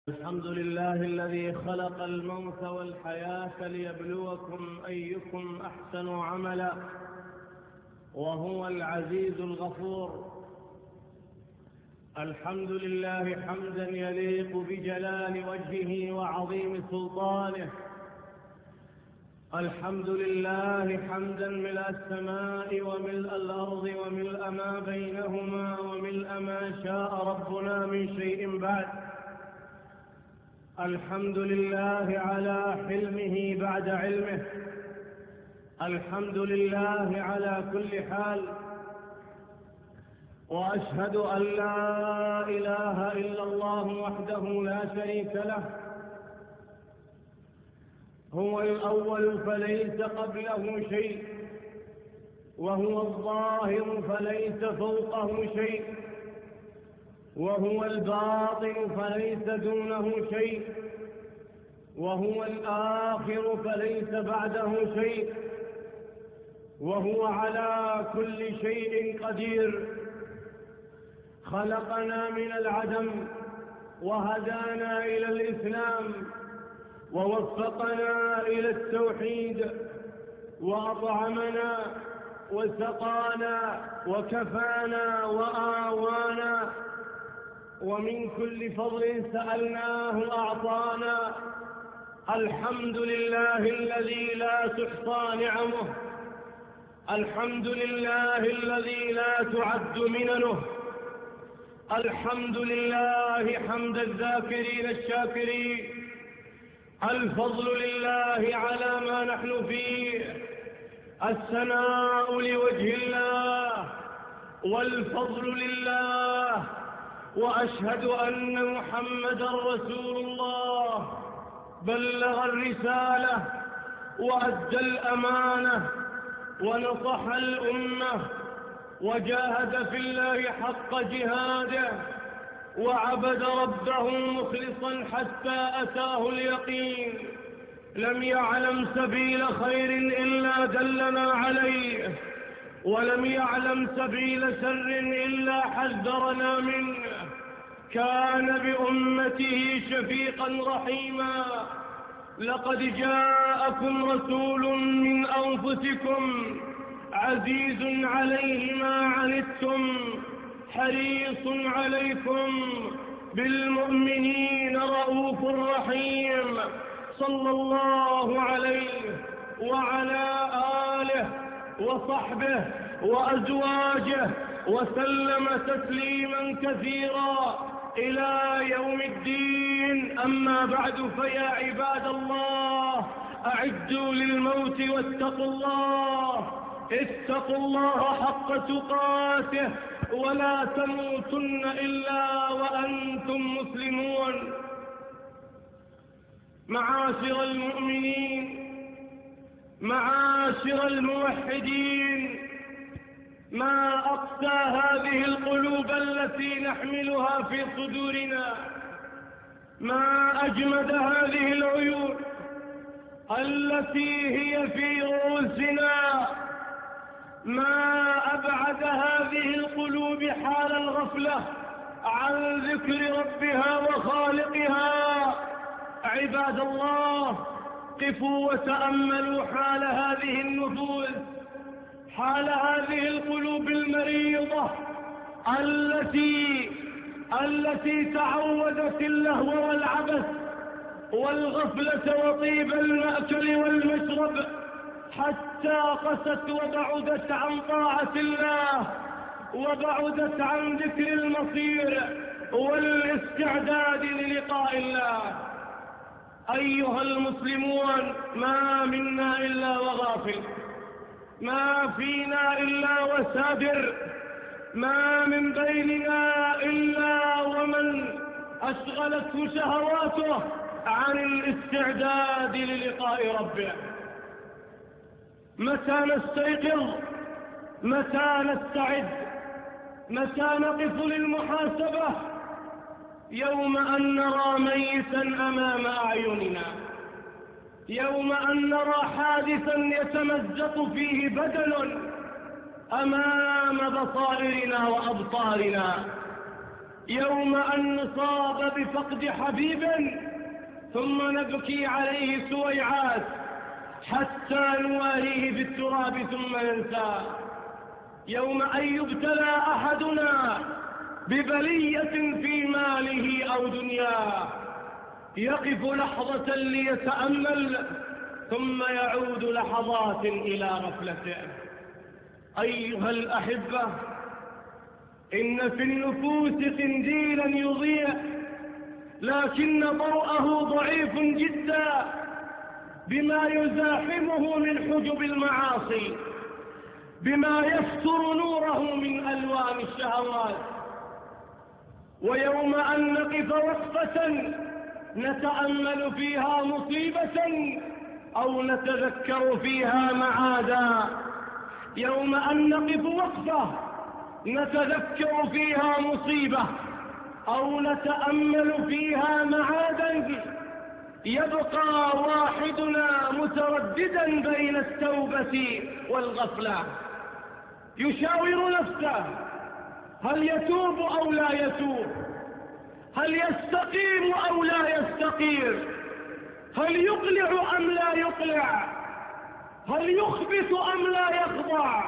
الحمد لله الذي خلق الموت والحياة ليبلوكم أيكم أحسن عملا، وهو العزيز الغفور. الحمد لله حمدا يليق بجلال وجهه وعظيم سلطانه. الحمد لله حمدا ملء السماء وملء الأرض وملء ما بينهما وملء ما شاء ربنا من شيء بعد. الحمد لله على حلمه بعد علمه. الحمد لله على كل حال، وأشهد أن لا إله إلا الله وحده لا شريك له. هو الأول فليس قبله شيء، وهو الظاهر فليس فوقه شيء، وهو الباطن فليس دونه شيء، وهو الآخر فليس بعده شيء، وهو على كل شيء قدير. خلقنا من العدم وهدانا إلى الإسلام ووفقنا إلى التوحيد، وأطعمنا وسقانا وكفانا وآوانا، ومن كل فضل سألناه أعطانا. الحمد لله الذي لا تحصى نعمه، الحمد لله الذي لا تعد مننه، الحمد لله حمد الذاكرين الشاكرين. الفضل لله على ما نحن فيه، الثناء لوجه الله، والفضل لله. وأشهد أن محمدا رسول الله، بلغ الرسالة وأدى الأمانة ونصح الأمة، وجاهد في الله حق جهاده، وعبد ربه مخلصا حتى أتاه اليقين. لم يعلم سبيل خير إلا دلنا عليه، ولم يعلم سبيل شر إلا حذرنا منه. كان بأمته شفيقا رحيما. لقد جاءكم رسول من أنفسكم عزيز عليه ما عنتم، حريص عليكم بالمؤمنين رؤوف رحيم، صلى الله عليه وعلى آله وصحبه وأزواجه وسلم تسليما كثيرا إلى يوم الدين. أما بعد، فيا عباد الله، أعدوا للموت واتقوا الله. اتقوا الله حق تقاته، ولا تموتن إلا وأنتم مسلمون. معاشر المؤمنين، معاشر الموحدين، ما أقسى هذه القلوب التي نحملها في صدورنا، ما أجمد هذه العيون التي هي في رؤوسنا، ما أبعد هذه القلوب حال الغفلة عن ذكر ربها وخالقها. عباد الله، قفوا وتأملوا حال هذه النفوس، حال هذه القلوب المريضة التي تعودت اللهو والعبث والغفلة وطيب المأكل والمشرب، حتى قست وبعدت عن طاعة الله، وبعدت عن ذكر المصير والاستعداد للقاء الله. أيها المسلمون، ما منا إلا وغافل، ما فينا إلا وسادر، ما من بيننا إلا ومن أشغلته شهواته عن الاستعداد للقاء ربه. متى نستيقظ؟ متى نستعد؟ متى نقف للمحاسبة؟ يوم أن نرى ميتا أمام أعيننا، يوم أن نرى حادثا يتمزق فيه بدن أمام بصائرنا وأبصارنا، يوم أن نصاب بفقد حبيب ثم نبكي عليه سويعات حتى نواريه بالتراب ثم ننساه. يوم أن يبتلى أحدنا ببلية في ماله أو دنياه يقف لحظة ليتأمل ثم يعود لحظات إلى غفلته. أيها الأحبة، إن في النفوس قنديلا يضيء لكن ضوءه ضعيف جدا بما يزاحمه من حجب المعاصي، بما يستر نوره من ألوان الشهوات. ويوم أن نقف وقفة نتأمل فيها مصيبة أو نتذكر فيها معادا، يوم أن نقف وقفة نتذكر فيها مصيبة أو نتأمل فيها معادا، يبقى واحدنا مترددا بين التوبة والغفلة، يشاور نفسه هل يتوب أو لا يتوب، هل يستقيم أو لا يستقيم، هل يقلع أم لا يقلع، هل يخبت أم لا يخضع،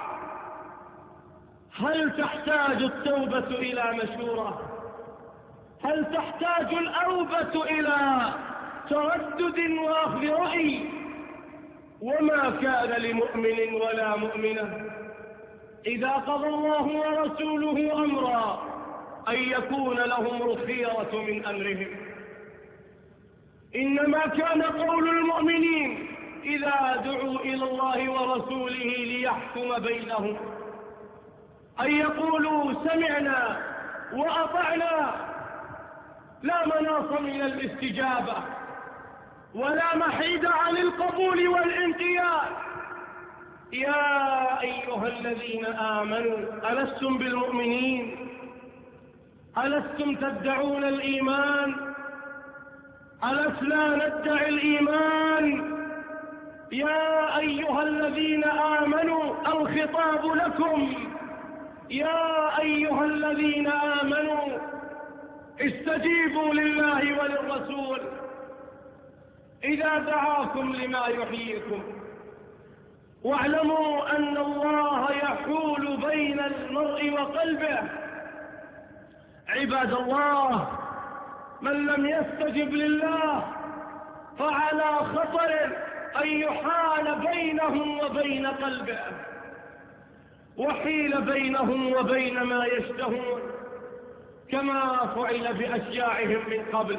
هل تحتاج التوبة إلى مشورة، هل تحتاج الأوبة إلى تردد وأخذ رأي. وما كان لمؤمن ولا مؤمنة إذا قضى الله ورسوله أمرا أن يكون لهم الخيرة من أمرهم. إنما كان قول المؤمنين إذا دعوا إلى الله ورسوله ليحكم بينهم أن يقولوا سمعنا وأطعنا، لا مناص من الاستجابة ولا محيد عن القبول والانقياد. يا أيها الذين آمنوا ألستم بالمؤمنين؟ ألستم تدعون الإيمان؟ ألسنا ندعي الإيمان؟ يا أيها الذين آمنوا الخطاب لكم، يا أيها الذين آمنوا استجيبوا لله وللرسول إذا دعاكم لما يحييكم، واعلموا أن الله يحول بين المرء وقلبه. عباد الله، من لم يستجب لله فعلى خطر أن يحال بينهم وبين قلبه، وحيل بينهم وبين ما يشتهون كما فعل بأشياعهم من قبل.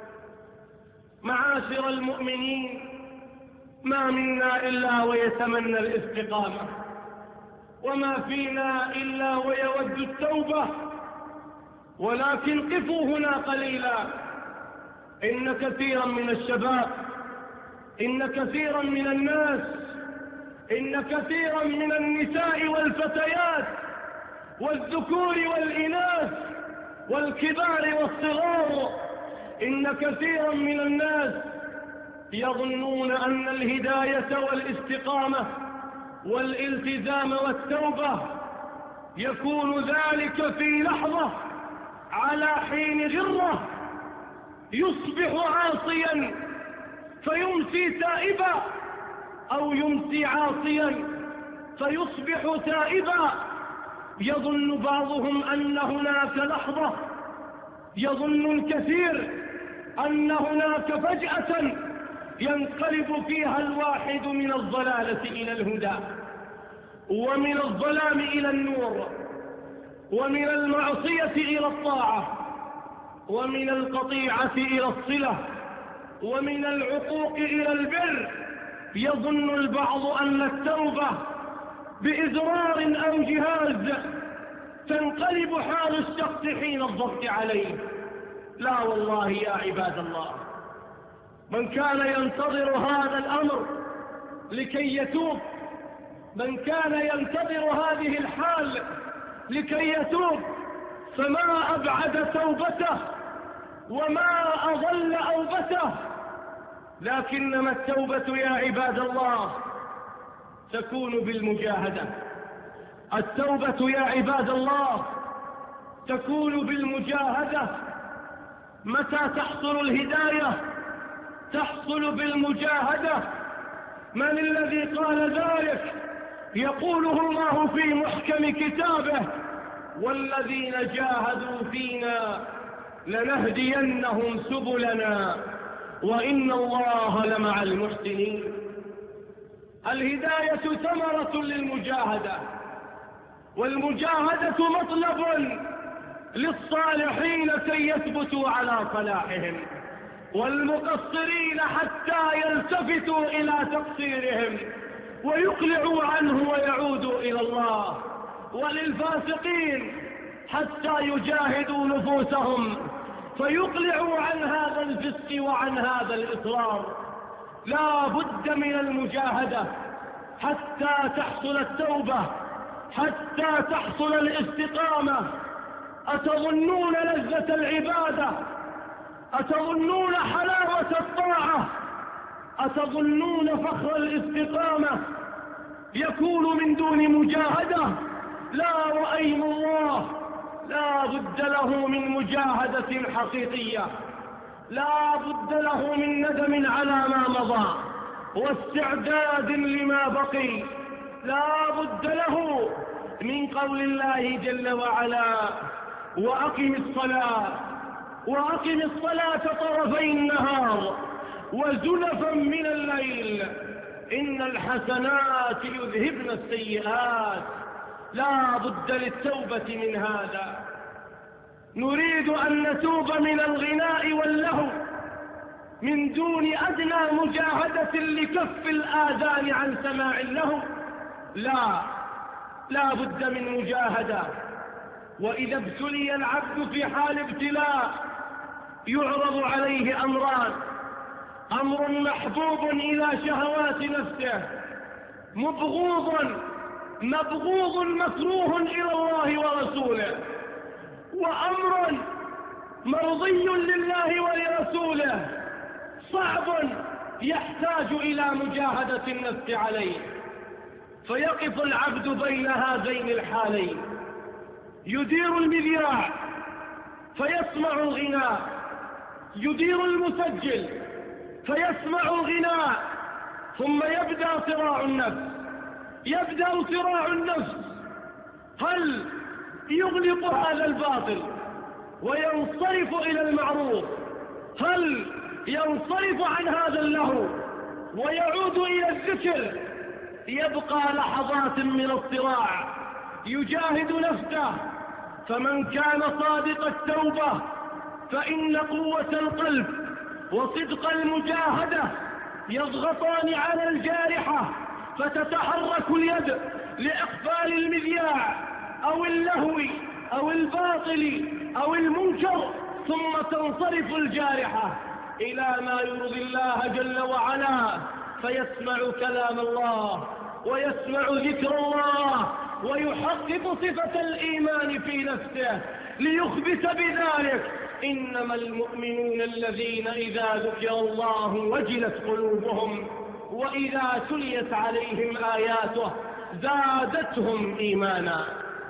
معاشر المؤمنين، ما منا إلا ويتمنى الاستقامة، وما فينا إلا ويود التوبة، ولكن قفوا هنا قليلا. إن كثيرا من الشباب، إن كثيرا من الناس، إن كثيرا من النساء والفتيات والذكور والإناث والكبار والصغار، إن كثيرا من الناس يظنون أن الهداية والاستقامة والالتزام والتوبة يكون ذلك في لحظة على حين غرة، يصبح عاصيا فيمسي تائبا، أو يمسي عاصيا فيصبح تائبا. يظن بعضهم أن هناك لحظة، يظن الكثير أن هناك فجأة ينقلب فيها الواحد من الضلالة إلى الهدى، ومن الظلام إلى النور، ومن المعصية إلى الطاعة، ومن القطيعة إلى الصلة، ومن العقوق إلى البر. يظن البعض أن التوبة بإزرار أو جهاز تنقلب حال الشخص حين الضغط عليه. لا والله يا عباد الله، من كان ينتظر هذا الأمر لكي يتوب، من كان ينتظر هذه الحال لكي يتوب، فما أبعد توبته وما أضل أوبته. لكنما التوبة يا عباد الله تكون بالمجاهدة. التوبة يا عباد الله تكون بالمجاهدة. متى تحصل الهداية؟ تحصل بالمجاهدة. من الذي قال ذلك؟ يقوله الله في محكم كتابه: والذين جاهدوا فينا لنهدينهم سبلنا وإن الله لمع المحسنين. الهداية ثمرة للمجاهدة، والمجاهدة مطلب للصالحين كي يثبتوا على صلاحهم، والمقصرين حتى يلتفتوا إلى تقصيرهم ويقلعوا عنه ويعودوا إلى الله، وللفاسقين حتى يجاهدوا نفوسهم فيقلعوا عن هذا الفسق وعن هذا الإصرار. لا بد من المجاهدة حتى تحصل التوبة، حتى تحصل الاستقامة. أتظنون لذة العبادة؟ أتظنون حلاوة الطاعة؟ أتظنون فخر الاستقامة يكون من دون مجاهدة؟ لا وأيم الله، لا بد له من مجاهدة حقيقية، لا بد له من ندم على ما مضى واستعداد لما بقي، لا بد له من قول الله جل وعلا: وأقم الصلاة طرفي النهار وزلفا من الليل إن الحسنات يذهبن السيئات. لا بد للتوبة من هذا. نريد أن نتوب من الغناء واللهو من دون أدنى مجاهدة لكف الآذان عن سماع اللهو. لا بد من مجاهدة. وإذا ابتلي العبد في حال ابتلاء يعرض عليه أمران: أمر محبوب إلى شهوات نفسه، مبغوض مكروه إلى الله ورسوله، وأمر مرضي لله ولرسوله صعب يحتاج إلى مجاهدة النفس عليه. فيقف العبد بين هذين الحالين: يدير المذياع فيسمع الغناء، يدير المسجل فيسمع الغناء، ثم يبدأ صراع النفس. هل يغلق هذا الباطل وينصرف إلى المعروف؟ هل ينصرف عن هذا اللهو ويعود إلى الذكر؟ يبقى لحظات من الصراع يجاهد نفسه. فمن كان صادق التوبة فإن قوة القلب وصدق المجاهدة يضغطان على الجارحة فتتحرك اليد لإقفال المذياع أو اللهو أو الباطل أو المنكر، ثم تنصرف الجارحة إلى ما يرضي الله جل وعلا، فيسمع كلام الله ويسمع ذكر الله ويحقق صفة الإيمان في نفسه ليخبت بذلك: إنما المؤمنون الذين إذا ذكر الله وجلت قلوبهم وإذا تليت عليهم آياته زادتهم إيمانا.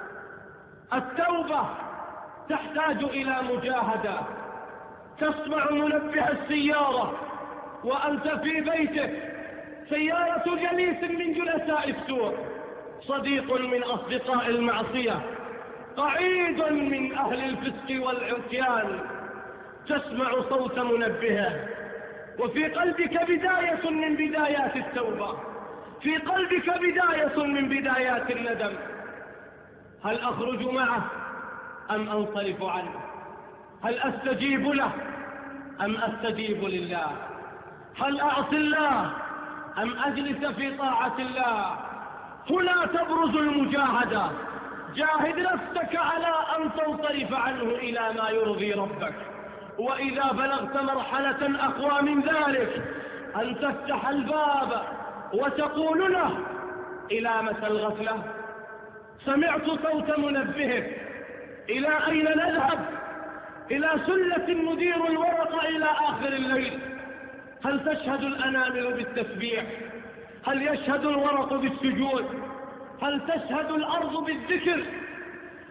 التوبة تحتاج إلى مجاهدة. تسمع منبه السيارة وأنت في بيتك، سيارة جليس من جلساء السوء، صديق من أصدقاء المعصية، قعيد من أهل الفسق والعصيان، تسمع صوت منبهه وفي قلبك بداية من بدايات التوبة، في قلبك بداية من بدايات الندم. هل أخرج معه أم أنصرف عنه؟ هل أستجيب له أم أستجيب لله؟ هل أعصي الله أم أجلس في طاعة الله؟ هنا تبرز المجاهدة. جاهد نفسك على أن تنصرف عنه إلى ما يرضي ربك، وإذا بلغت مرحلة أقوى من ذلك أن تفتح الباب وتقول له: إلى متى الغفلة؟ سمعت صوت منبهك، إلى أين نذهب؟ إلى سلة ندير الورق إلى آخر الليل. هل تشهد الأنامل بالتسبيح؟ هل يشهد الورق بالسجود؟ هل تشهد الأرض بالذكر؟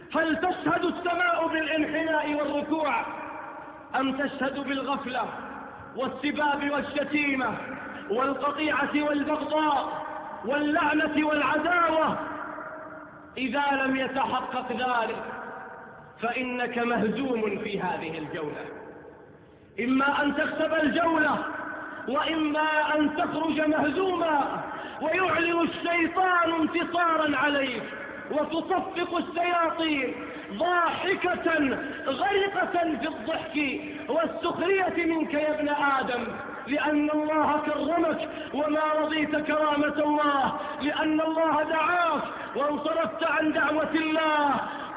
هل تشهد السماء بالانحناء والركوع أم تشهد بالغفلة والسباب والشتيمة والقطيعة والبغضاء واللعنة والعداوة؟ إذا لم يتحقق ذلك فإنك مهزوم في هذه الجولة، إما أن تكسب الجولة وإما أن تخرج مهزوما ويعلن الشيطان انتصارا عليك وتصفق الشياطين ضاحكة غرقة في الضحك والسخرية منك يا ابن آدم، لأن الله كرمك وما رضيت كرامة الله، لأن الله دعاك وانصرفت عن دعوة الله.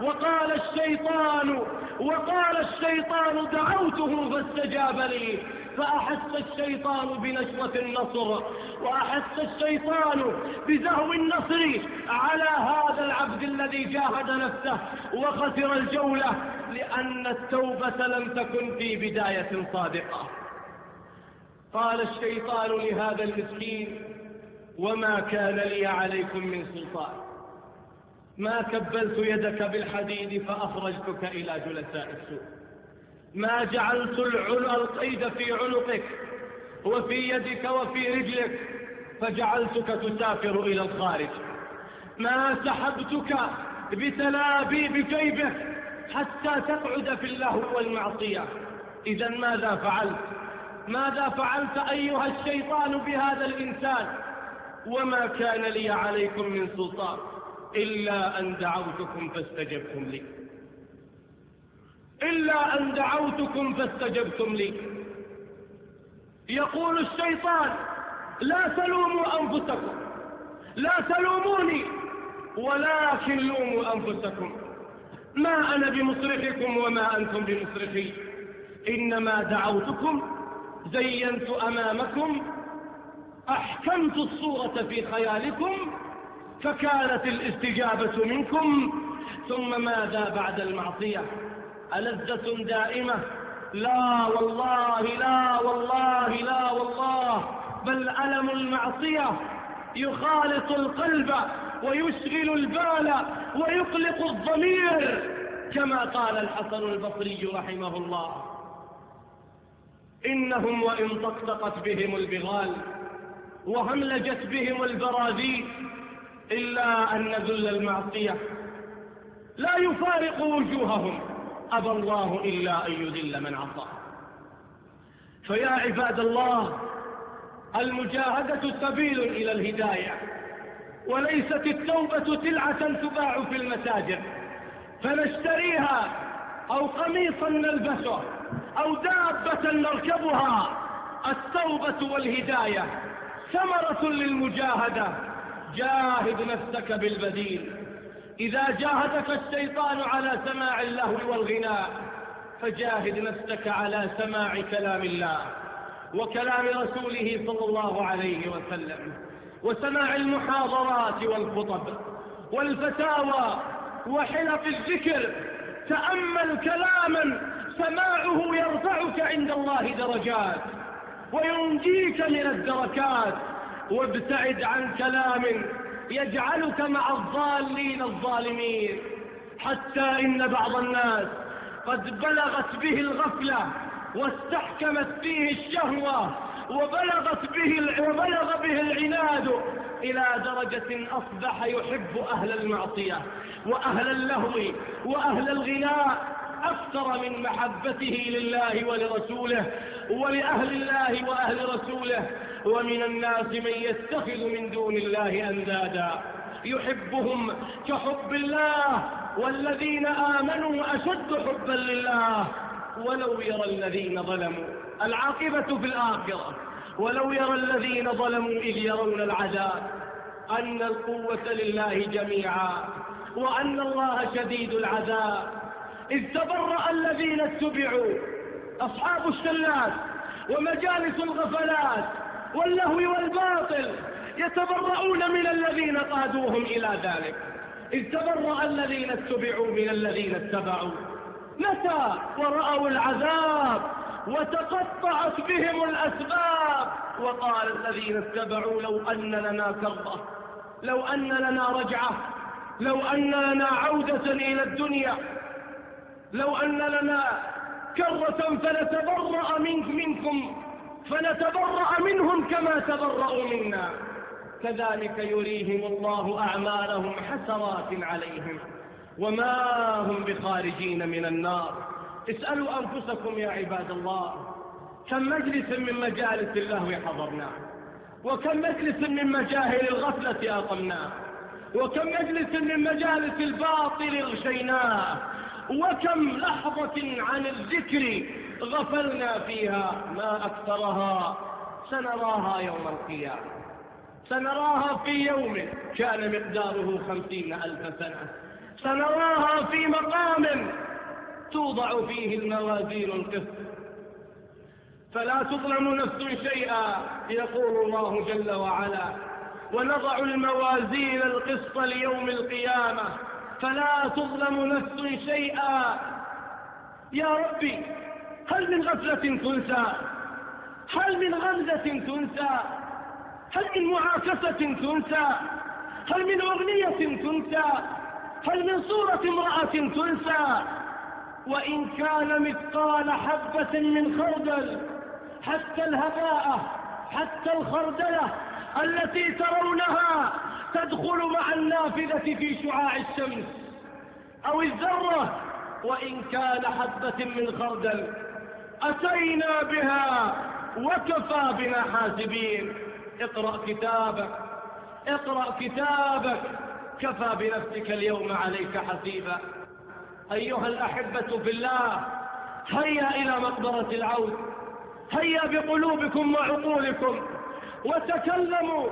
وقال الشيطان دعوته فاستجاب لي، فأحس الشيطان بنشوة النصر، وأحس الشيطان بزهو النصر على هذا العبد الذي جاهد نفسه وخسر الجولة، لأن التوبة لم تكن في بداية صادقة. قال الشيطان لهذا المسكين: وما كان لي عليكم من سلطان، ما كبلت يدك بالحديد فأخرجتك إلى جلساء السوء، ما جعلت القيد في عنقك وفي يدك وفي رجلك فجعلتك تسافر إلى الخارج، ما سحبتك بتلابيب جيبك حتى تقعد في اللهو والمعصية. إذا ماذا فعلت أيها الشيطان بهذا الإنسان؟ وما كان لي عليكم من سلطان إلا أن دعوتكم فاستجبتم لي، إلا أن دعوتكم فاستجبتم لي. يقول الشيطان: لا تلوموا أنفسكم، لا تلوموني ولكن لوموا أنفسكم، ما أنا بمصرخكم وما أنتم بمصرخي، إنما دعوتكم، زينت أمامكم، أحكمت الصورة في خيالكم، فكانت الاستجابة منكم. ثم ماذا بعد المعصية؟ ألذة دائمة؟ لا والله، لا والله، لا والله، بل ألم المعصية يخالط القلب ويشغل البال ويقلق الضمير، كما قال الحسن البصري رحمه الله: إنهم وإن طقطقت بهم البغال وهملجت بهم البراذيل إلا أن ذل المعصية لا يفارق وجوههم، أبى الله إلا أن يذل من عصاه. فيا عباد الله، المجاهدة سبيل إلى الهداية، وليست التوبة سلعة تباع في المتاجر فنشتريها، أو قميصا نلبسه، أو دابة نركبها. التوبة والهداية ثمرة للمجاهدة. جاهد نفسك بالبديل. إذا جاهدك الشيطان على سماع اللهو والغناء فجاهد نفسك على سماع كلام الله وكلام رسوله صلى الله عليه وسلم، وسماع المحاضرات والخطب والفتاوى وحلف الذكر. تأمل كلاما سماعه يرفعك عند الله درجات وينجيك من الدركات، وابتعد عن كلام يجعلك مع الضالين الظالمين. حتى إن بعض الناس قد بلغت به الغفلة واستحكمت فيه الشهوة وبلغ به العناد إلى درجة أصبح يحب أهل المعصية وأهل اللهو وأهل الغناء أكثر من محبته لله ولرسوله ولأهل الله وأهل رسوله. ومن الناس من يتخذ من دون الله أندادا يحبهم كحب الله، والذين آمنوا أشد حبا لله. ولو يرى الذين ظلموا، العاقبة في الآخرة، ولو يرى الذين ظلموا إذ يرون العذاب أن القوة لله جميعا وأن الله شديد العذاب. إذ تبرأ الذين اتبعوا، أصحاب الشلات ومجالس الغفلات واللهو والباطل، يتبرؤون من الذين قادوهم إلى ذلك. إذ تبرأ الذين اتبعوا من الذين اتبعوا. متى؟ ورأوا العذاب وتقطعت بهم الأسباب. وقال الذين اتبعوا لو أن لنا كرة، لو أن لنا رجعة لو أن لنا عودة إلى الدنيا، لو أن لنا كرة فنتبرأ منكم فنتبرأ منهم كما تبرأوا منا، كذلك يريهم الله أعمالهم حسرات عليهم وما هم بخارجين من النار. اسألوا أنفسكم يا عباد الله، كم مجلس من مجالس اللهو حضرنا، وكم مجلس من مجاهل الغفلة أقمنا، وكم مجلس من مجالس الباطل اغشيناه، وكم لحظة عن الذكر غفلنا فيها، ما أكثرها سنراها يوم القيامة، سنراها في يوم كان مقداره 50,000 سنة، سنراها في مقام توضع فيه الموازين القسط فلا تظلم نفس شيئا، يقول الله جل وعلا: ونضع الموازين القسط ليوم القيامة فلا تظلم نفس شيئا. يا ربي، هل من غفلة تنسى؟ هل من غمزة تنسى؟ هل من معاكسة تنسى؟ هل من أغنية تنسى؟ هل من صورة امرأة تنسى؟ وإن كان مثقال حبة من خردل، حتى الهباء، حتى الخردلة التي ترونها تدخل مع النافذة في شعاع الشمس، أو الذرة، وإن كان حبة من خردل أتينا بها وكفى بنا حاسبين. اقرأ كتابك، اقرأ كتابك، كفى بنفسك اليوم عليك حسيبا. أيها الأحبة في الله، هيا إلى مقبرة العود، هيا بقلوبكم وعقولكم وتكلموا.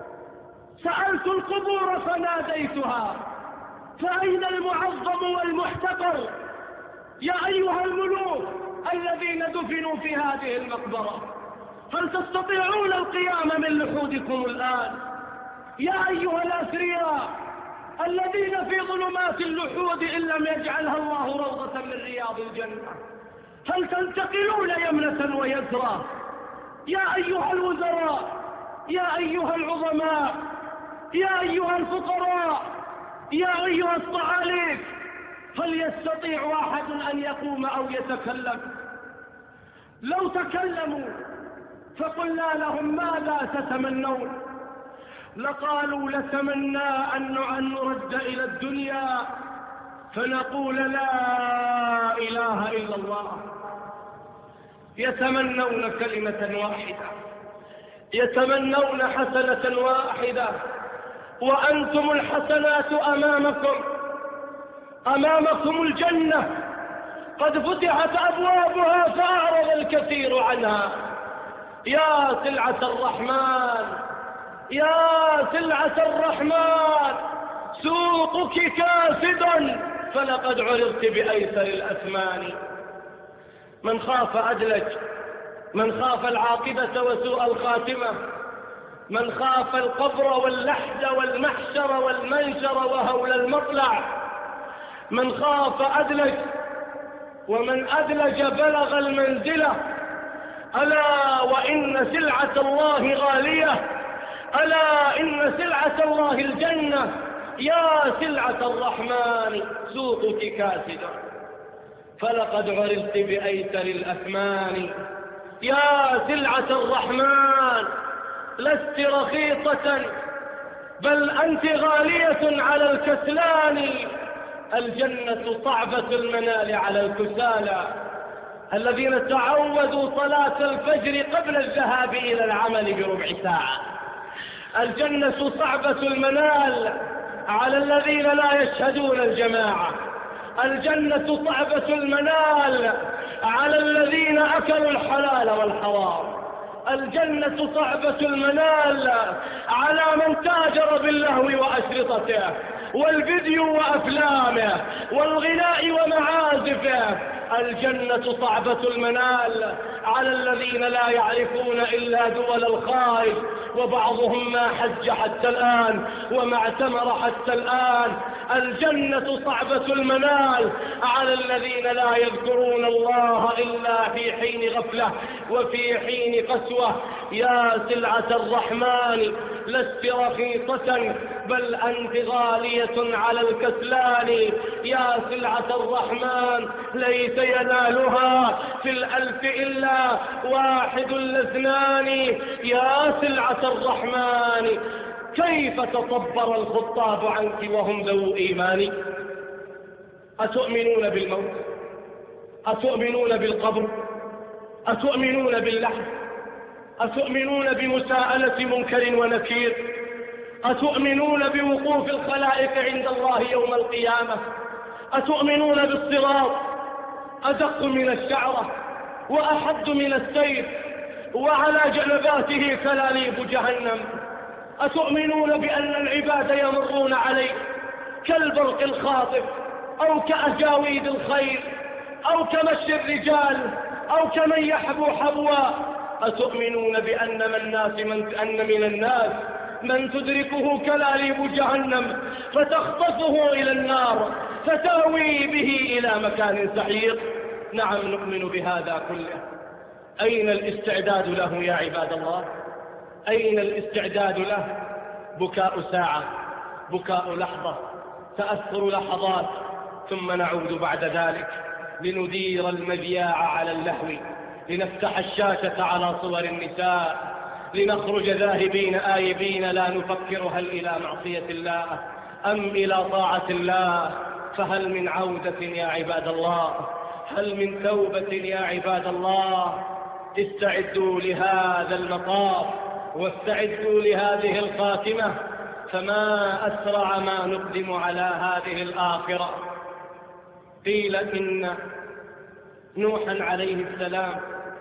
سألت القبور فناديتها، فأين المعظم والمحتقر؟ يا أيها الملوك الذين دفنوا في هذه المقبرة، هل تستطيعون القيام من لحودكم الآن؟ يا أيها الأثرياء الذين في ظلمات اللحود إن لم يجعلها الله روضة من رياض الجنة، هل تنتقلون يمنة ويسرى؟ يا أيها الوزراء، يا أيها العظماء، يا أيها الفقراء، يا أيها الصعاليك، هل يستطيع أحد أن يقوم أو يتكلم؟ لو تكلموا فقلنا لهم ماذا تتمنون؟ لقالوا: نتمنى أن نرد إلى الدنيا فنقول لا إله إلا الله. يتمنون كلمة واحدة، يتمنون حسنة واحدة، وأنتم الحسنات أمامكم، أمامكم الجنة قد فتحت أبوابها فأعرض الكثير عنها. يا سلعة الرحمن، يا سلعة الرحمن، سوقك كاسد فلقد عرضت بأيسر الأثمان. من خاف أدلج، من خاف العاقبة وسوء الخاتمة، من خاف القبر واللحد والمحشر والمنشر وهول المطلع، من خاف أدلج، ومن أدلج بلغ المنزلة. ألا وإن سلعة الله غالية، ألا إن سلعة الله الجنة. يا سلعة الرحمن، سوقك كاسد فلقد عرضت بأيسر الأثمان. يا سلعة الرحمن، لست رخيصة بل أنت غالية على الكسلان. الجنة صعبة المنال على الكسالى الذين تعودوا صلاة الفجر قبل الذهاب إلى العمل بربع ساعة. الجنة صعبة المنال على الذين لا يشهدون الجماعة. الجنة صعبة المنال على الذين أكلوا الحلال والحرام. الجنة صعبة المنال على من تاجر باللهو وأشرطته والفيديو وأفلامه والغناء ومعازفه. الجنة صعبة المنال على الذين لا يعرفون إلا دول الخارج، وبعضهم ما حج حتى الآن وما اعتمر حتى الآن. الجنة صعبة المنال على الذين لا يذكرون الله إلا في حين غفلة وفي حين قسوة. يا سلعة الرحمن، لست رخيصة بل أنت غالية على الكسلان. يا سلعة الرحمن ليس ينالها في الألف إلا واحد الاثنان. يا سلعة الرحمن كيف تصبر الخطاب عنك وهم ذو إيمان. أتؤمنون بالموت؟ أتؤمنون بالقبر؟ أتؤمنون باللحد؟ أتؤمنون بمساءلة منكر ونكير؟ أتؤمنون بوقوف الخلائق عند الله يوم القيامة؟ أتؤمنون بالصراط أدق من الشعرة وأحد من السيف وعلى جنباته كلاليب جهنم؟ أتؤمنون بأن العباد يمرون عليه كالبرق الخاطف أو كأجاويد الخيل أو كمشي الرجال أو كمن يحبو حبوا؟ أتؤمنون بأن من الناس من تدركه كلاليب جهنم فتخطفه إلى النار فتاوي به إلى مكان سحيق؟ نعم نؤمن بهذا كله. أين الاستعداد له يا عباد الله؟ أين الاستعداد له؟ بكاء ساعة، بكاء لحظة، تأثر لحظات، ثم نعود بعد ذلك لندير المذياع على اللهو، لنفتح الشاشة على صور النساء، لنخرج ذاهبين آيبين لا نفكر هل إلى معصية الله أم إلى طاعة الله. فهل من عودة يا عباد الله؟ هل من توبة يا عباد الله؟ استعدوا لهذا المطاف واستعدوا لهذه الخاتمة، فما أسرع ما نقدم على هذه الآخرة. قيل إن نوحا عليه السلام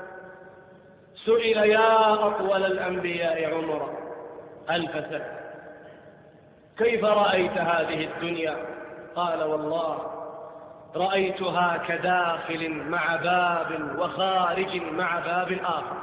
سئل يا أطول الأنبياء عمرا 1000 سنة كيف رأيت هذه الدنيا؟ قال والله رأيتها كداخل مع باب وخارج مع باب آخر.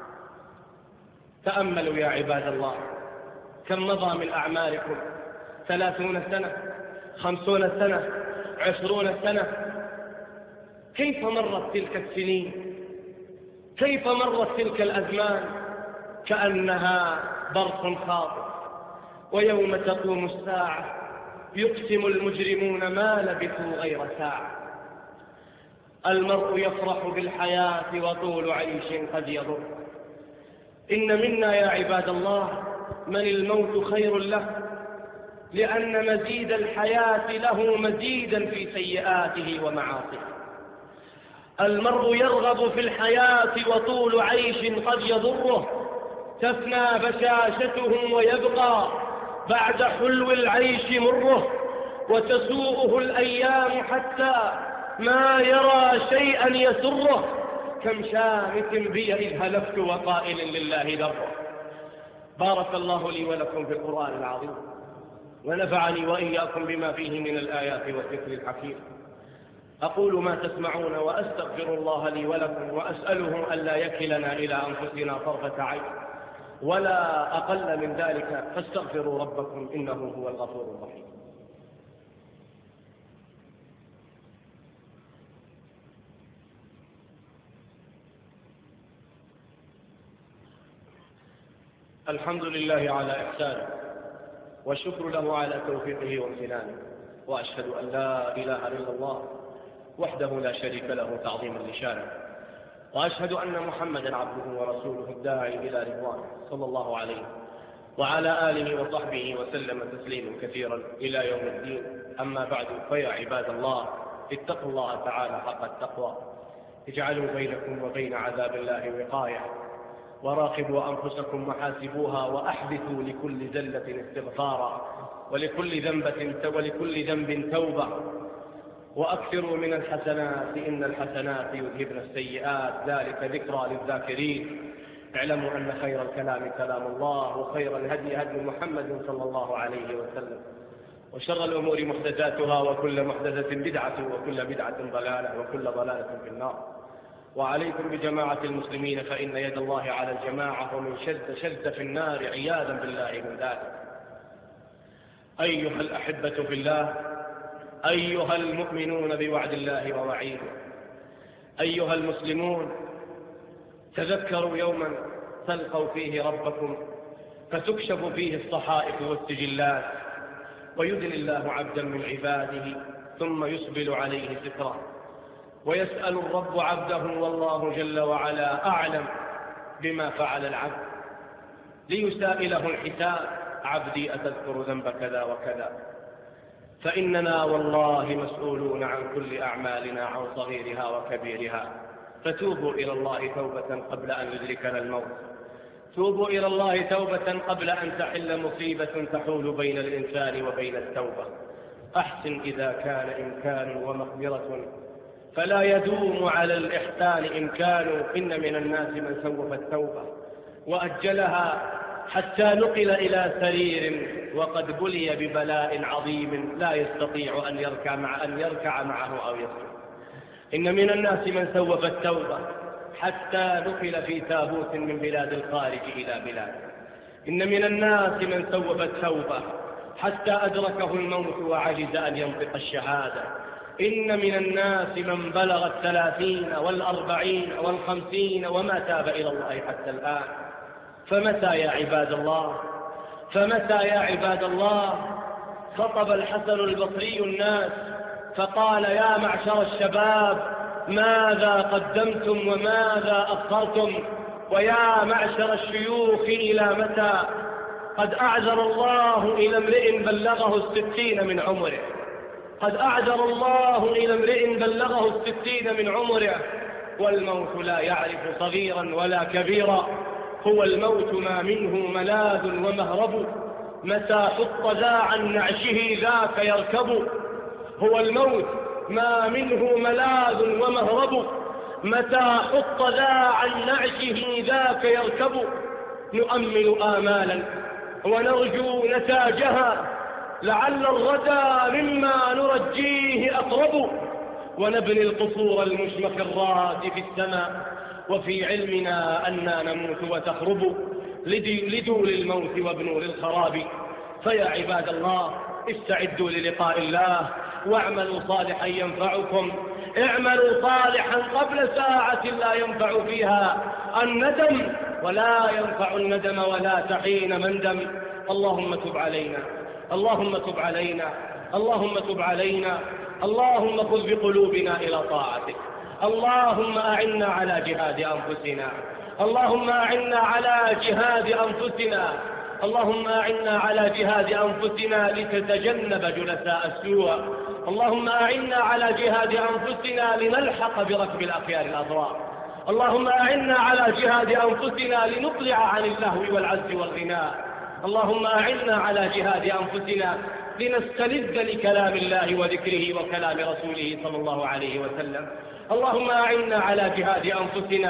تأملوا يا عباد الله كم مضى من أعماركم، 30 سنة، 50 سنة، 20 سنة. كيف مرت تلك السنين؟ كيف مرت تلك الأزمان؟ كأنها برق خاطف. ويوم تقوم الساعة يقسم المجرمون ما لبثوا غير ساعة. المرء يفرح بالحياة وطول عيش قد يضر. إن منا يا عباد الله من الموت خير له، لأن مزيد الحياة له مزيدا في سيئاته ومعاصيه. المرء يرغب في الحياة وطول عيش قد يضره، تفنى بشاشتهم ويبقى بعد حلو العيش مره، وتسوءه الأيام حتى ما يرى شيئا يسره. كم شامت بي إذ هلفت وقائل لله دره. بارك الله لي ولكم في القرآن العظيم، ونفعني وإياكم بما فيه من الآيات والذكر الحكيم. أقول ما تسمعون وأستغفر الله لي ولكم، وأسأله ألا يكلنا إلى أنفسنا طرفة عين ولا أقل من ذلك، فاستغفروا ربكم إنه هو الغفور الرحيم. الحمد لله على إحسانه، والشكر له على توفيقه وامتنانه، وأشهد أن لا إله إلا الله وحده لا شريك له تعظيما لشانه، وأشهد أن محمدا عبده ورسوله الداعي إلى رضوانه صلى الله عليه وعلى آله وصحبه وسلم تسليما كثيرا إلى يوم الدين. أما بعد، فيا عباد الله اتقوا الله تعالى حق التقوى، اجعلوا بينكم وبين عذاب الله وقاية، وراقبوا أنفسكم وحاسبوها، وأحدثوا لكل زلة استغفارا، ولكل ذنب توبة، وأكثروا من الحسنات إن الحسنات يذهبن السيئات، ذلك ذكرى للذاكرين. اعلموا أن خير الكلام كلام الله، وخير الهدي هدي محمد صلى الله عليه وسلم، وشر الأمور محدثاتها، وكل محدثة بدعة، وكل بدعة ضلالة، وكل ضلالة في النار. وعليكم بجماعة المسلمين، فإن يد الله على الجماعة، ومن شد في النار عياذا بالله من ذلك. أيها الأحبة في الله، أيها المؤمنون بوعد الله ووعيده، أيها المسلمون، تذكروا يوما تلقوا فيه ربكم فتكشف فيه الصحائف والسجلات، ويدني الله عبدا من عباده ثم يسبل عليه ستره، ويسأل الرب عبده والله جل وعلا أعلم بما فعل العبد ليسائله الحساب: عبدي أتذكر ذنب كذا وكذا؟ فإننا والله مسؤولون عن كل أعمالنا، عن صغيرها وكبيرها. فتوبوا إلى الله توبة قبل أن يدركنا الموت، توبوا إلى الله توبة قبل أن تحل مصيبة تحول بين الإنسان وبين التوبة. أحسن إذا كان إمكان ومقدرة، فلا يدوم على الإحسان إمكان. إن من الناس من سوف التوبة وأجلها حتى نقل إلى سرير وقد بلي ببلاء عظيم لا يستطيع أن يركع معه أو يسجد. إن من الناس من سوف التوبة حتى نقل في تابوت من بلاد الخارج إلى بلاد. إن من الناس من سوف التوبة حتى أدركه الموت وعجز أن ينطق الشهادة. إن من الناس من بلغ 30 و40 و50 وما تاب إلى الله حتى الآن. فمتى يا عباد الله، فمتى يا عباد الله؟ خطب الحسن البصري الناس فقال: يا معشر الشباب، ماذا قدمتم وماذا أخرتم؟ ويا معشر الشيوخ، إلى متى؟ قد أعذر الله إلى امرئ بلغه 60 من عمره، قد أعذر الله إلى امرئ بلغه 60 من عمره، والموت لا يعرف صغيرا ولا كبيرا. هو الموت ما منه ملاذ ومهرب، متى حط ذا عن نعشه ذاك يركب. هو الموت ما منه ملاذ ومهرب، متى حط ذا عن نعشه ذاك يركب. نؤمل آمالا ونرجو نتاجها، لعل الردى مما نرجيه أقرب. ونبني القصور المشمخرات في السماء، وفي علمنا أننا نموت وتخرب. لدوا للموت وابنوا للخراب. فيا عباد الله، استعدوا للقاء الله واعملوا صالحا ينفعكم. اعملوا صالحا قبل ساعة لا ينفع فيها الندم، ولا ينفع الندم ولا تحين مندم. اللهم تب علينا، اللهم تب علينا، اللهم تب علينا. اللهم خذ بقلوبنا إلى طاعتك. اللهم أعنا على جهاد أنفسنا، اللهم أعنا على جهاد أنفسنا، اللهم أعنا على جهاد أنفسنا لتتجنب جلساء السوء. اللهم أعنا على جهاد أنفسنا لنلحق بركب الأخيار الأضرار. اللهم أعنا على جهاد أنفسنا لنقلع عن اللهو والعز والغناء. اللهم أعنا على جهاد أنفسنا لنستلذ لكلام الله وذكره وكلام رسوله صلى الله عليه وسلم. اللهم أعنا على جهاد أنفسنا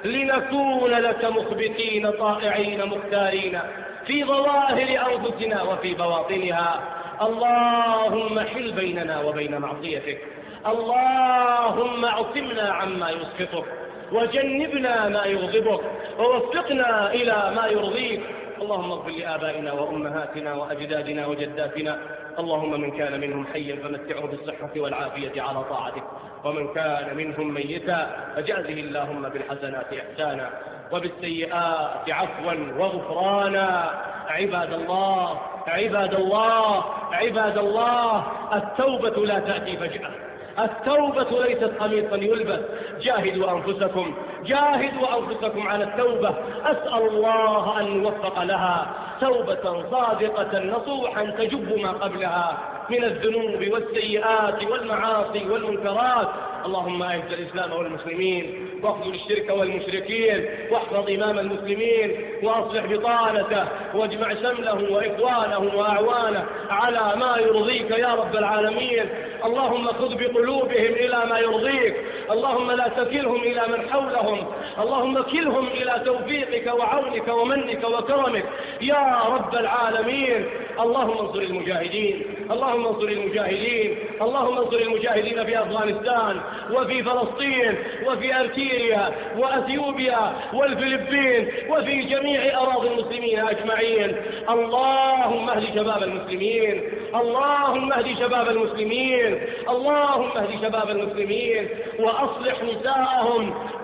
لنكون لك مخبتين طائعين مختارين في ظواهر أنفسنا وفي بواطنها. اللهم حل بيننا وبين معصيتك. اللهم اعصمنا عما يسخطك، وجنبنا ما يغضبك، ووفقنا إلى ما يرضيك. اللهم اغفر لآبائنا وأمهاتنا وأجدادنا وجداتنا. اللهم من كان منهم حيا فمتعه بالصحة والعافية على طاعتك، ومن كان منهم ميتا فجازه اللهم بالحسنات إحسانا وبالسيئات عفوا وغفرانا. عباد الله، عباد الله، عباد الله، التوبة لا تأتي فجأة، التوبة ليست قميصا يلبس. جاهدوا أنفسكم، جاهدوا أنفسكم على التوبة. أسأل الله أن نوفق لها توبة صادقة نصوحا تجب ما قبلها من الذنوب والسيئات والمعاصي والمنكرات. اللهم أعز الإسلام والمسلمين، واخذل الشرك والمشركين، واحفظ إمام المسلمين، وأصلح بطانته، واجمع شمله وإخوانه وأعوانه على ما يرضيك يا رب العالمين. اللهم خذ بقلوبهم إلى ما يرضيك. اللهم لا تكلهم إلى من حولهم، اللهم كلهم إلى توفيقك وعونك ومنك وكرمك يا رب العالمين. اللهم انصر المجاهدين، اللهم انصر المجاهدين، اللهم انصر المجاهدين في أفغانستان وفي فلسطين وفي أرتيريا وأثيوبيا والفلبين وفي جميع أراضي المسلمين أجمعين. اللهم اهد شباب المسلمين، اللهم اهد شباب المسلمين، اللهم اهد شباب المسلمين، وأصلح نساءهم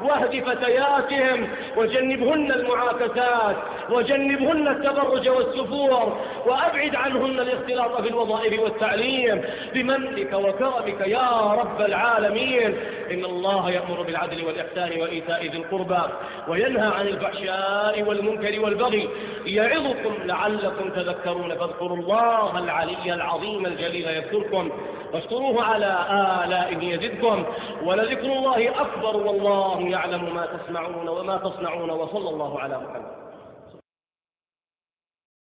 واهد فتياتهم وجنبهن المعاكسات وجنبهن التبرج والسفور وأبعد عنهن الاختلاط في الوظائف والتعليم بمنك وكرمك يا رب العالمين. إن الله يأمر بالعدل والإحسان وإيتاء ذي القربى وينهى عن الفحشاء والمنكر والبغي يعظكم لعلكم تذكرون. فاذكروا الله العلي العظيم الجليل يذكركم واشكروه على آلائه يزدكم ولذكر الله أكبر والله يعلم ما تسمعون وما تصنعون. وصلى الله على محمد.